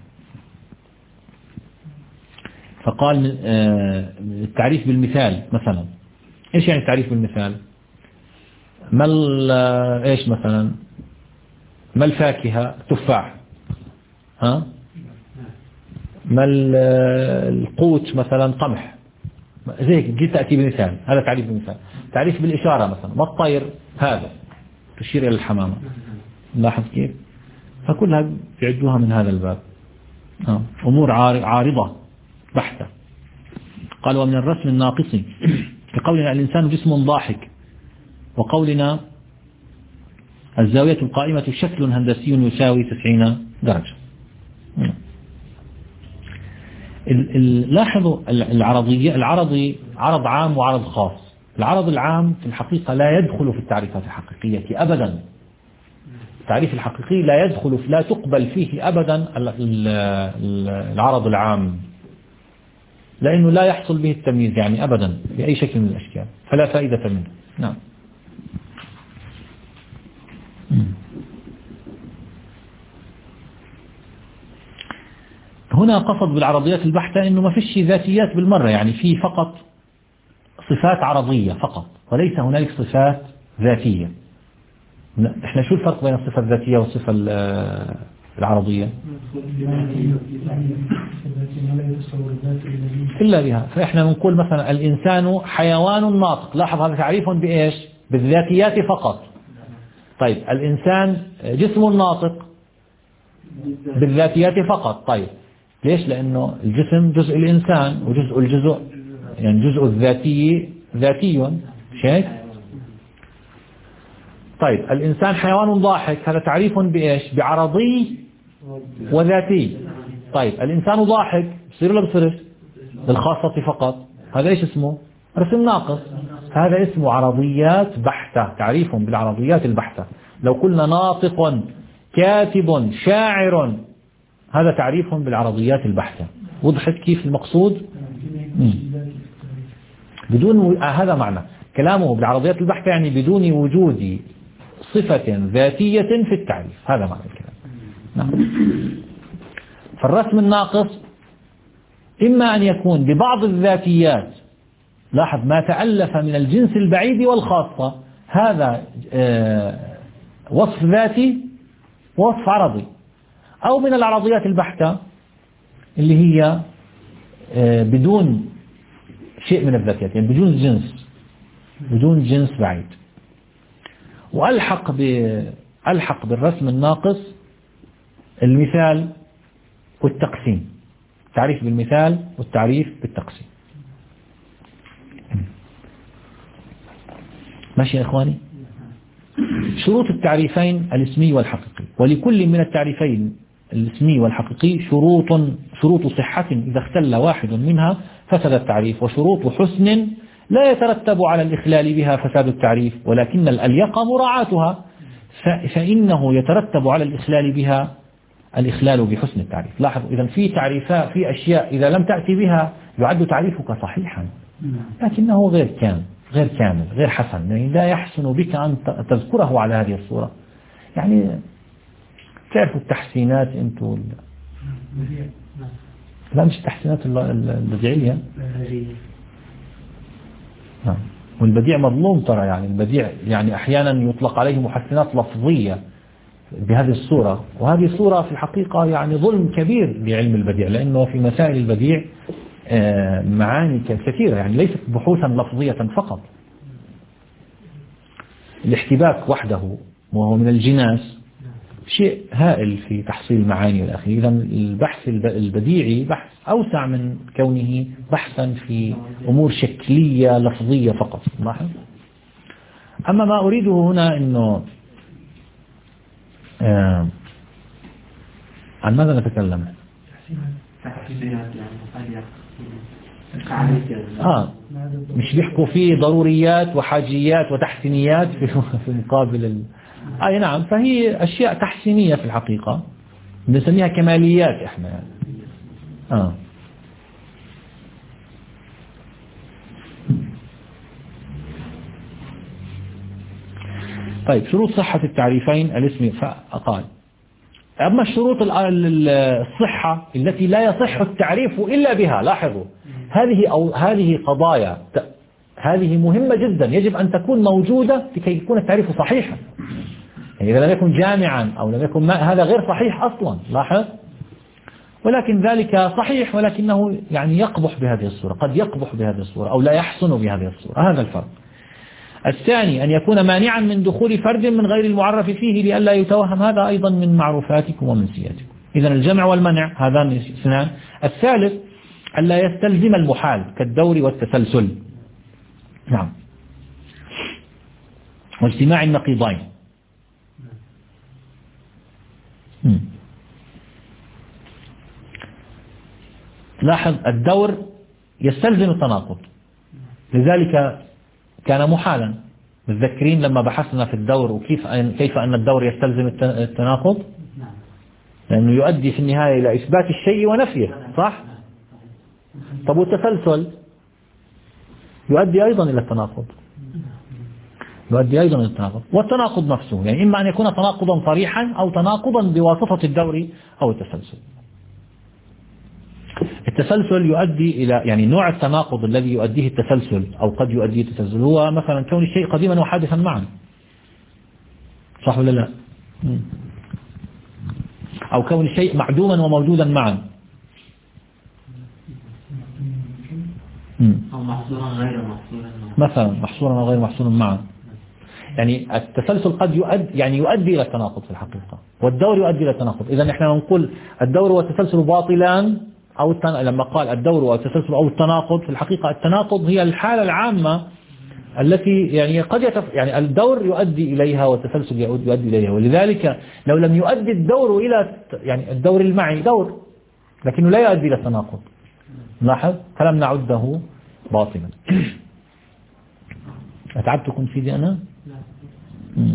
فقال التعريف بالمثال مثلا. إيش يعني التعريف بالمثال؟ ما إيش مثلا؟ ما الفاكهة؟ تفاح. ها؟ ما القوت مثلا؟ قمح. زي هيك جيت تأتي بمثال، هذا تعريف بالمثال. تعريف بالإشارة مثلا، ما الطير؟ هذا تشير إلى الحمامة. لاحظ كيف؟ فكلها يعدوها من هذا الباب. ها. أمور عارضة بحتة. قال ومن الرسم الناقص كقولنا الإنسان جسم ضاحك، وقولنا الزاوية القائمة شكل هندسي يساوي تسعين درجة. لاحظوا العرضية، العرضي عرض عام وعرض خاص. العرض العام في الحقيقة لا يدخل في التعريفات الحقيقية أبدا. التعريف الحقيقي لا يدخل، لا تقبل فيه أبدا العرض العام، لأنه لا يحصل به التمييز يعني أبدا بأي شكل من الأشكال، فلا فائدة منه. نعم. هنا قصد بالعرضيات البحتة إنه ما فيش ذاتيات بالمرة، يعني في فقط صفات عرضية فقط، وليس هنالك صفات ذاتية. احنا شو الفرق بين الصفة الذاتية والصفة العرضية؟ إلا بها. فإحنا بنقول مثلا الإنسان حيوان ناطق، لاحظ هذا تعريف بإيش؟ بالذاتيات فقط. طيب الإنسان جسم ناطق بالذاتيات فقط. طيب ليش؟ لأنه الجسم جزء الإنسان، وجزء الجزء يعني جزء الذاتي ذاتي شيء. طيب الإنسان حيوان ضاحك، هذا تعريف بإيش؟ بعرضي وذاتي. طيب الإنسان ضاحك بصير ولا بصيرش؟ بالخاصة فقط، هذا إيش اسمه؟ رسم ناقص. هذا اسمه عرضيات بحتة، تعريف بالعرضيات البحتة. لو قلنا ناطق كاتب شاعر، هذا تعريف بالعرضيات البحتة. وضحت كيف المقصود؟ بدون و... آه هذا معنى كلامه بالعرضيات البحتة، يعني بدون وجود صفة ذاتية في التعريف، هذا معنى الكلام. نعم. فالرسم الناقص إما أن يكون ببعض الذاتيات، لاحظ ما تألف من الجنس البعيد والخاصة، هذا آه وصف ذاتي ووصف عرضي، أو من العرضيات البحتة اللي هي آه بدون شيء من الذاتيات، يعني بدون جنس، بدون جنس بعيد. وألحق ألحق بالرسم الناقص المثال والتقسيم، تعريف بالمثال والتعريف بالتقسيم. ماشي يا إخواني؟ شروط التعريفين الاسمي والحقيقي، ولكل من التعريفين الاسمي والحقيقي شروط شروط صحة إذا اختل واحد منها فسد التعريف، وشروط حسن لا يترتب على الإخلال بها فساد التعريف، ولكن الأليق مراعاتها، فإنه يترتب على الإخلال بها الإخلال بحسن التعريف. لاحظوا إذا في تعريفات، في أشياء إذا لم تأتي بها يعد تعريفك صحيحا، لكنه غير كامل غير كامل غير حسن، يعني لا يحسن بك أن تذكره على هذه الصورة. يعني تعرفوا التحسينات أنتوا؟ لا مش التحسينات البديعية. نعم. والبديع مظلوم ترى، يعني البديع يعني أحيانا يطلق عليه محسنات لفظية بهذه الصورة، وهذه الصورة في الحقيقة يعني ظلم كبير لعلم البديع، لأنه في مسائل البديع معاني كثيرة، يعني ليست بحوثا لفظية فقط. الاحتباك وحده وهو من الجناس شيء هائل في تحصيل المعاني والأخير. إذا البحث البديعي بحث أوسع من كونه بحثا في أمور شكلية لفظية فقط. لاحظ. أما ما أريده هنا إنه آه عن ماذا نتكلم؟ آه مش بيحكوا فيه ضروريات وحاجيات وتحسينيات في في مقابل ال... أي نعم، فهي أشياء تحسينية في الحقيقة بنسميها كماليات إحنا يعني. آه طيب، شروط صحة التعريفين الاسم فقال. أما الشروط الصحة التي لا يصح التعريف إلا بها، لاحظوا هذه أو هذه قضايا هذه مهمة جدا، يجب أن تكون موجودة لكي يكون التعريف صحيحا. يعني إذا لم يكن جامعا أو لم يكن هذا غير صحيح أصلا. لاحظ. ولكن ذلك صحيح، ولكنه يعني يقبح بهذه الصورة، قد يقبح بهذه الصورة أو لا يحسن بهذه الصورة. هذا الفرق. الثاني أن يكون مانعا من دخول فرد من غير المعرف فيه لئلا يتوهم، هذا أيضا من معروفاتكم ومن سياتكم. إذا الجمع والمنع هذان اثنان. الثالث ألا يستلزم المحال كالدور والتسلسل. نعم. واجتماع النقيضين. لاحظ الدور يستلزم التناقض، لذلك كان محالا. متذكرين لما بحثنا في الدور وكيف كيف أن الدور يستلزم التناقض؟ لأنه يؤدي في النهاية إلى إثبات الشيء ونفيه، صح؟ طب والتسلسل يؤدي أيضا إلى التناقض، يؤدي أيضا إلى التناقض. والتناقض نفسه يعني إما أن يكون تناقضا صريحا أو تناقضا بواسطة الدور أو التسلسل. التسلسل يؤدي إلى يعني نوع التناقض الذي يؤديه التسلسل أو قد يؤديه التسلسل هو مثلا كون الشيء قديما وحادثا معا، صح ولا لا؟ أو كون الشيء معدوما وموجودا معا، أو محصورا غير محصورا مثلا محصورا وغير محصورا معا. يعني التسلسل قد يؤدي يعني يؤدي إلى التناقض في الحقيقة، والدور يؤدي إلى التناقض. إذا نحن نقول الدور والتسلسل باطلان، أو التن... لما قال الدور والتسلسل أو التناقض، في الحقيقة التناقض هي الحالة العامة التي يعني قد يتف... يعني الدور يؤدي إليها والتسلسل يؤدي إليها. ولذلك لو لم يؤدي الدور إلى يعني الدور المعي دور لكنه لا يؤدي إلى التناقض، لاحظ، فلم نعده باطلا. أتعبتكم سيدي أنا؟ مم.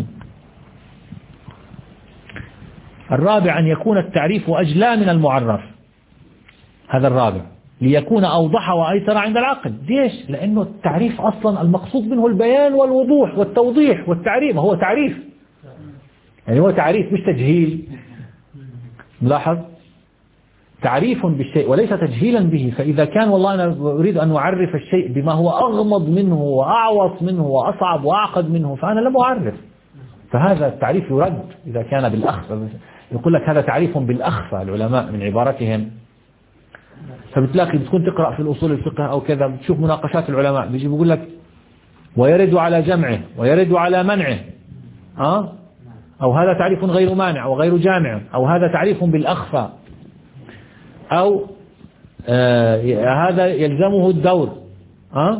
الرابع أن يكون التعريف أجلى من المعرف، هذا الرابع، ليكون أوضح وأيسر عند العقل. ليش؟ لأنه التعريف أصلا المقصود منه البيان والوضوح والتوضيح والتعريف، هو تعريف يعني هو تعريف مش تجهيل. ملاحظ، تعريف بالشيء وليس تجهيلا به. فإذا كان والله أنا أريد أن أعرف الشيء بما هو أغمض منه وأعوص منه وأصعب وأعقد منه فأنا لم أعرف، فهذا التعريف يرد إذا كان بالأخفى. يقول لك هذا تعريف بالأخفى العلماء من عبارتهم. فبتلاقي بتكون تقرأ في الأصول الفقه أو كذا بتشوف مناقشات العلماء بيجي بيقول لك ويرد على جمعه ويرد على منعه، أه؟ أو هذا تعريف غير مانع وغير جامع، أو هذا تعريف بالأخفى، أو آه هذا يلزمه الدور. أه؟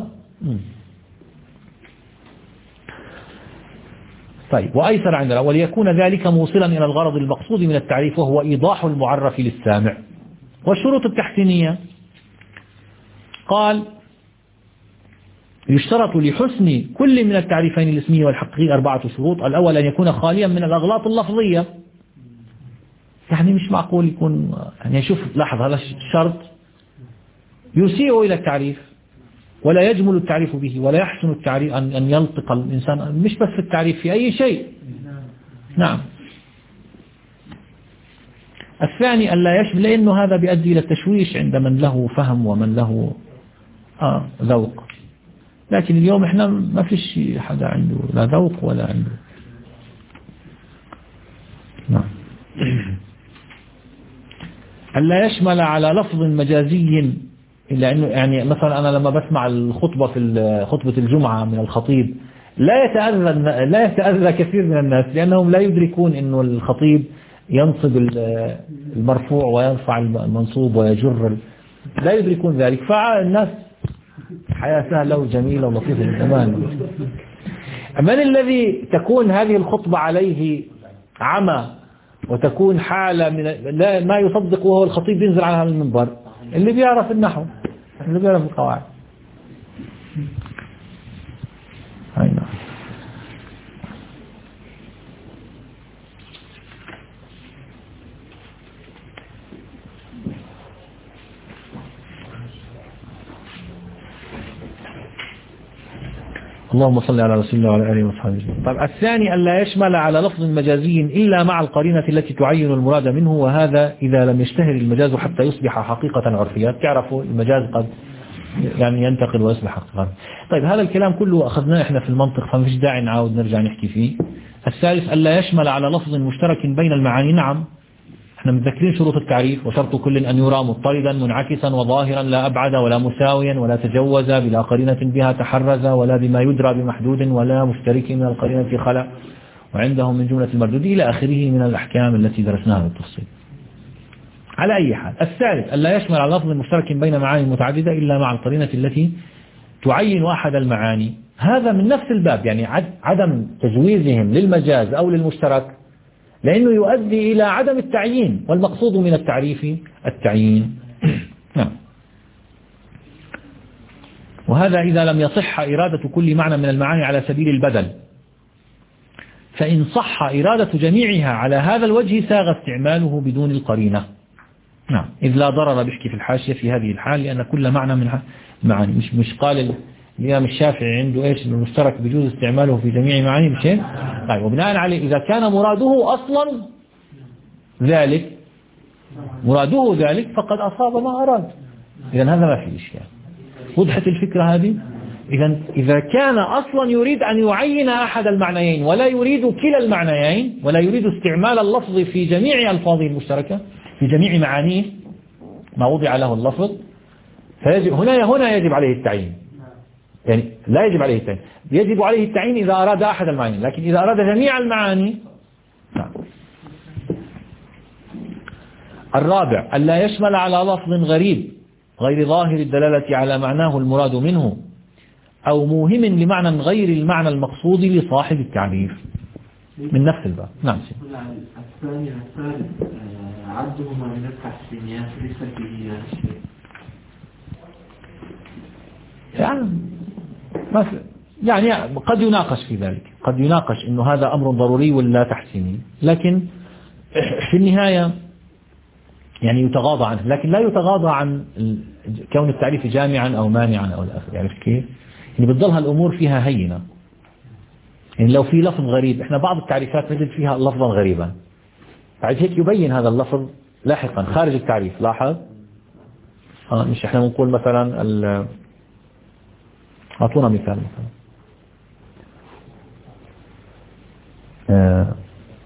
طيب، وأيسر عندنا وليكون ذلك موصلا إلى الغرض المقصود من التعريف وهو إيضاح المعرف للسامع. والشروط التحسينية قال يشترط لحسن كل من التعريفين الاسمي والحقيقي أربعة شروط. الأول أن يكون خاليا من الأغلاط اللفظية، يعني مش معقول يكون يعني شوف لاحظ هذا الشرط يسيء إلى التعريف ولا يجمل التعريف به ولا يحسن التعريف أن أن يلتقى الإنسان مش بس في التعريف في أي شيء. نعم. الثاني ألا يشمل، لأنه هذا بيؤدي إلى التشويش عند من له فهم ومن له آه ذوق. لكن اليوم احنا ما فيش حدا عنده لا ذوق ولا عنده. نعم. ألا يشمل على لفظ مجازي، إلا أنه يعني مثلا أنا لما بسمع الخطبة في خطبة الجمعة من الخطيب لا يتأذى لا يتأذى كثير من الناس، لأنهم لا يدركون أنه الخطيب ينصب المرفوع ويرفع المنصوب ويجر، لا يدركون ذلك. فالناس حياة سهلة وجميلة ولطيفة تماما. من الذي تكون هذه الخطبة عليه عمى وتكون حالة من لا ما يصدق وهو الخطيب ينزل على هذا المنبر؟ اللي بيعرف النحو، اللي بيعرف القواعد. هاي اللهم صل على رسول الله وعلى آله وصحبه. طيب الثاني ألا يشمل على لفظ مجازي إلا مع القرينة التي تعين المراد منه، وهذا إذا لم يشتهر المجاز حتى يصبح حقيقة عرفية. تعرفوا المجاز قد يعني ينتقل ويصبح حقيقة. طيب هذا الكلام كله أخذناه إحنا في المنطق، فمفيش داعي نعاود نرجع نحكي فيه. الثالث ألا يشمل على لفظ مشترك بين المعاني. نعم احنا متذكرين شروط التعريف، وشرط كل أن يرى مضطردا منعكسا وظاهرا لا أبعد ولا مساويا ولا تجوز بلا قرينة بها تحرز ولا بما يدرى بمحدود ولا مشترك من القرينة خلع، وعندهم من جملة المردود إلى آخره من الأحكام التي درسناها بالتفصيل. على أي حال، الثالث ألا يشمل على لفظ مشترك بين معاني متعددة إلا مع القرينة التي تعين أحد المعاني. هذا من نفس الباب، يعني عدم تجويزهم للمجاز أو للمشترك لأنه يؤدي إلى عدم التعيين، والمقصود من التعريف التعيين. نعم. وهذا إذا لم يصح إرادة كل معنى من المعاني على سبيل البدل، فإن صح إرادة جميعها على هذا الوجه ساغ استعماله بدون القرينة. نعم. إذ لا ضرر بحكي في الحاشية في هذه الحال، لأن كل معنى من المعاني مش مش قال الإمام الشافعي عنده إيش المشترك بيجوز استعماله في جميع معاني مش هيك؟ طيب وبناء عليه إذا كان مراده أصلا ذلك مراده ذلك فقد أصاب ما أراد. إذا هذا ما في إشكال. وضحت الفكرة هذه؟ إذا إذا كان أصلا يريد أن يعين أحد المعنيين ولا يريد كلا المعنيين ولا يريد استعمال اللفظ في جميع ألفاظه المشتركة في جميع معانيه ما وضع له اللفظ، فيجب هنا هنا يجب عليه التعيين. يعني لا يجب عليه التعيين، يجب عليه التعيين إذا أراد أحد المعاني، لكن إذا أراد جميع المعاني نعم. الرابع ألا يشمل على لفظ غريب غير ظاهر الدلالة على معناه المراد منه أو موهم لمعنى غير المعنى المقصود لصاحب التعريف، من نفس الباب. نعم. الثاني الثالث عدهما من التحسينيات ليس فيه يعني ما يعني قد يناقش في ذلك، قد يناقش إنه هذا أمر ضروري ولا تحسيني، لكن في النهاية يعني يتغاضى عنه، لكن لا يتغاضى عن كون التعريف جامعا أو مانعا أو الآخر. يعني كيف؟ يعني بتضلها الأمور فيها هينة. يعني لو في لفظ غريب، إحنا بعض التعريفات نجد فيها لفظا غريبا، بعد هيك يبين هذا اللفظ لاحقا خارج التعريف. لاحظ آه مش إحنا بنقول مثلا ال أعطونا مثال مثلا آه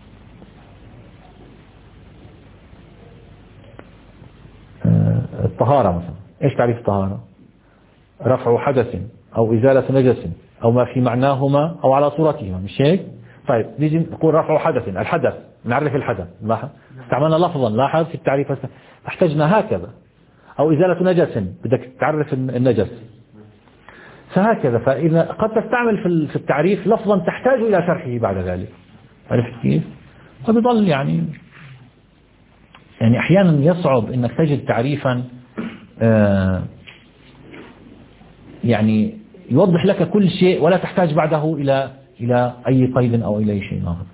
آه الطهارة مثلا. إيش تعريف الطهارة؟ رفع حدث أو إزالة نجس أو ما في معناهما أو على صورتهما، مش هيك؟ طيب نيجي نقول رفع حدث، الحدث نعرف الحدث، لاحظ استعملنا لفظا، لاحظ في التعريف احتجنا هكذا. أو إزالة نجس بدك تعرف النجس، فهكذا. فإذا قد تستعمل في التعريف لفظا تحتاج إلى شرحه بعد ذلك، عرفت كيف؟ وبيضل يعني يعني أحيانا يصعب إنك تجد تعريفا آه يعني يوضح لك كل شيء ولا تحتاج بعده إلى إلى أي قيد أو إلى شيء آخر.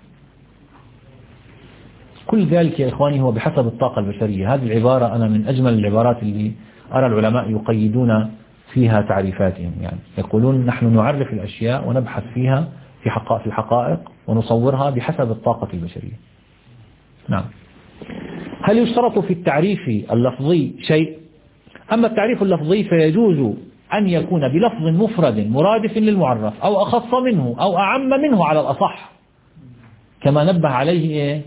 كل ذلك يا إخواني هو بحسب الطاقة البشرية. هذه العبارة أنا من أجمل العبارات اللي أرى العلماء يقيدون فيها تعريفاتهم، يعني يقولون نحن نعرف الأشياء ونبحث فيها في حقائق الحقائق ونصورها بحسب الطاقة البشرية. نعم. هل يشترط في التعريف اللفظي شيء؟ أما التعريف اللفظي فيجوز أن يكون بلفظ مفرد مرادف للمعرف أو أخص منه أو أعم منه على الأصح، كما نبه عليه إيه؟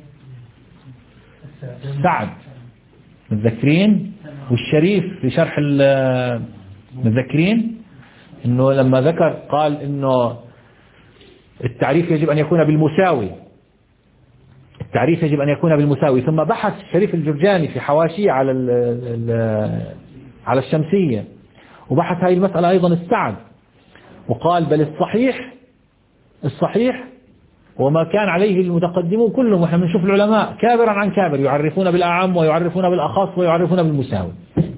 سعد متذكرين والشريف في شرح المتذكرين إنه لما ذكر قال إنه التعريف يجب أن يكون بالمساوي، التعريف يجب أن يكون بالمساوي. ثم بحث الشريف الجرجاني في حواشيه على ال ال على الشمسية وبحث هذه المسألة أيضا السعد، وقال بل الصحيح الصحيح وما كان عليه المتقدمون كلهم، وإحنا بنشوف العلماء كابرا عن كابر يعرفون بالأعم ويعرفون بالأخص ويعرفون بالمساوي.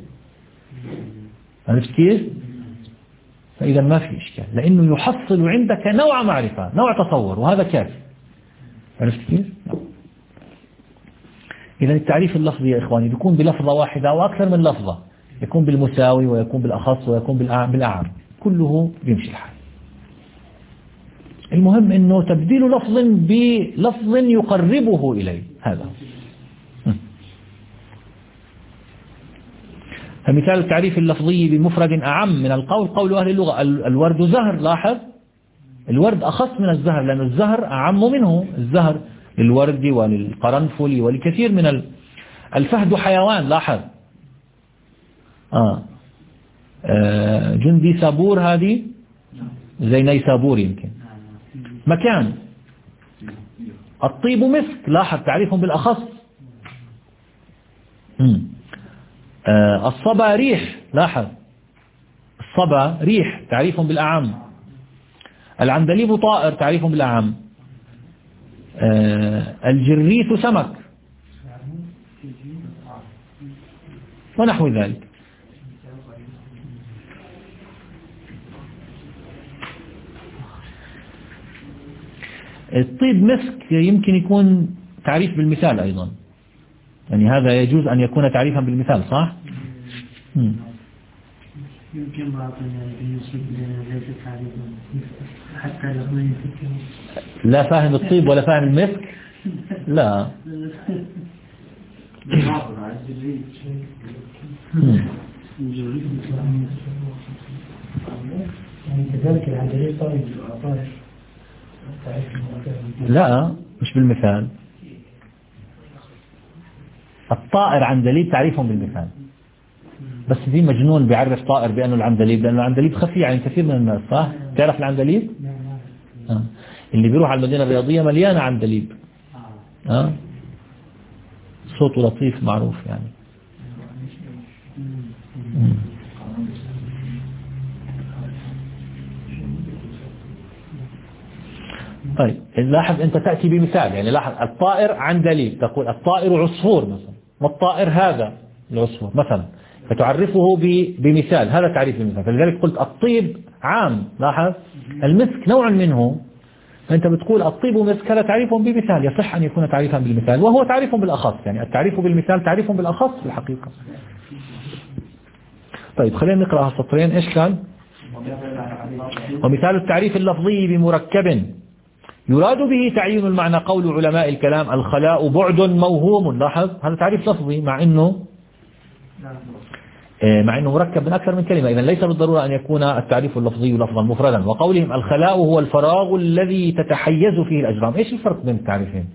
عرفت كيف؟ فإذا ما في إشكال، لأنه يحصل عندك نوع معرفة نوع تصور وهذا كافي. عرفت كيف؟ إذا التعريف اللفظي يا إخواني بيكون بلفظة واحدة أو أكثر من لفظة، يكون بالمساوي ويكون بالأخص ويكون بالأعم، كله بيمشي الحال. المهم أنه تبديل لفظ بلفظ يقربه إليه، هذا فمثال التعريف اللفظي بمفرد أعم من القول قول أهل اللغة الورد زهر. لاحظ الورد أخص من الزهر لأن الزهر أعم منه، الزهر للورد وللقرنفل ولكثير من الفهد حيوان. لاحظ آه. آه جندي سابور هذه زي نيسابور يمكن. مكان الطيب مسك، لاحظ تعريفهم بالأخص. آه الصبا ريح، لاحظ الصبا ريح تعريفهم بالأعم. العندليب طائر تعريفهم بالأعم. آه الجريث سمك ونحو ذلك. الطيب مسك يمكن يكون تعريف بالمثال أيضا، يعني هذا يجوز أن يكون تعريفا بالمثال، صح؟ مم. يمكن بعض بالنسبة ليس تعريفا حتى لو لا فاهم الطيب ولا فاهم المسك، لا. كذلك العندليب طيب طائر. لا مش بالمثال، الطائر عندليب تعريفهم بالمثال، بس في مجنون بيعرف طائر بأنه العندليب، لأنه العندليب خفي عن كثير من الناس، صح؟ تعرف العندليب؟ آه. اللي بيروح على المدينة الرياضية مليانة عندليب. آه. صوته لطيف معروف يعني. مم. طيب لاحظ أنت تأتي بمثال، يعني لاحظ الطائر عندليب، تقول الطائر عصفور مثلا، والطائر هذا العصفور مثلا، فتعرفه بمثال، هذا تعريف المثال. فلذلك قلت الطيب عام، لاحظ المسك نوع منه، فأنت بتقول الطيب ومسك، هذا تعريف بمثال، يصح أن يكون تعريفا بالمثال، وهو تعريف بالأخص، يعني التعريف بالمثال تعريف بالأخص في الحقيقة. طيب خلينا نقرأ السطرين. إيش كان؟ ومثال التعريف اللفظي بمركب يراد به تعيين المعنى قول علماء الكلام الخلاء بعد موهوم. لاحظ هذا تعريف لفظي مع أنه مع أنه مركب من أكثر من كلمة، إذن ليس بالضرورة أن يكون التعريف اللفظي لفظا مفردا. وقولهم الخلاء هو الفراغ الذي تتحيز فيه الأجرام. إيش الفرق بين التعريفين؟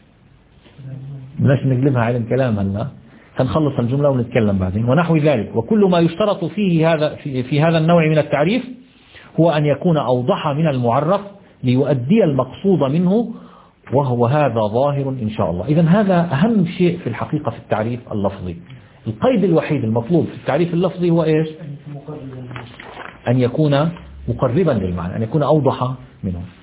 بلاش نقلبها علم كلام هلا، سنخلص الجملة ونتكلم بعدين. ونحو ذلك. وكل ما يشترط فيه هذا في, في هذا النوع من التعريف هو أن يكون أوضح من المعرف ليؤدي المقصود منه، وهو هذا ظاهر إن شاء الله. إذن هذا أهم شيء في الحقيقة في التعريف اللفظي. القيد الوحيد المطلوب في التعريف اللفظي هو إيش؟ أن يكون مقربا للمعنى، أن يكون أوضح منه.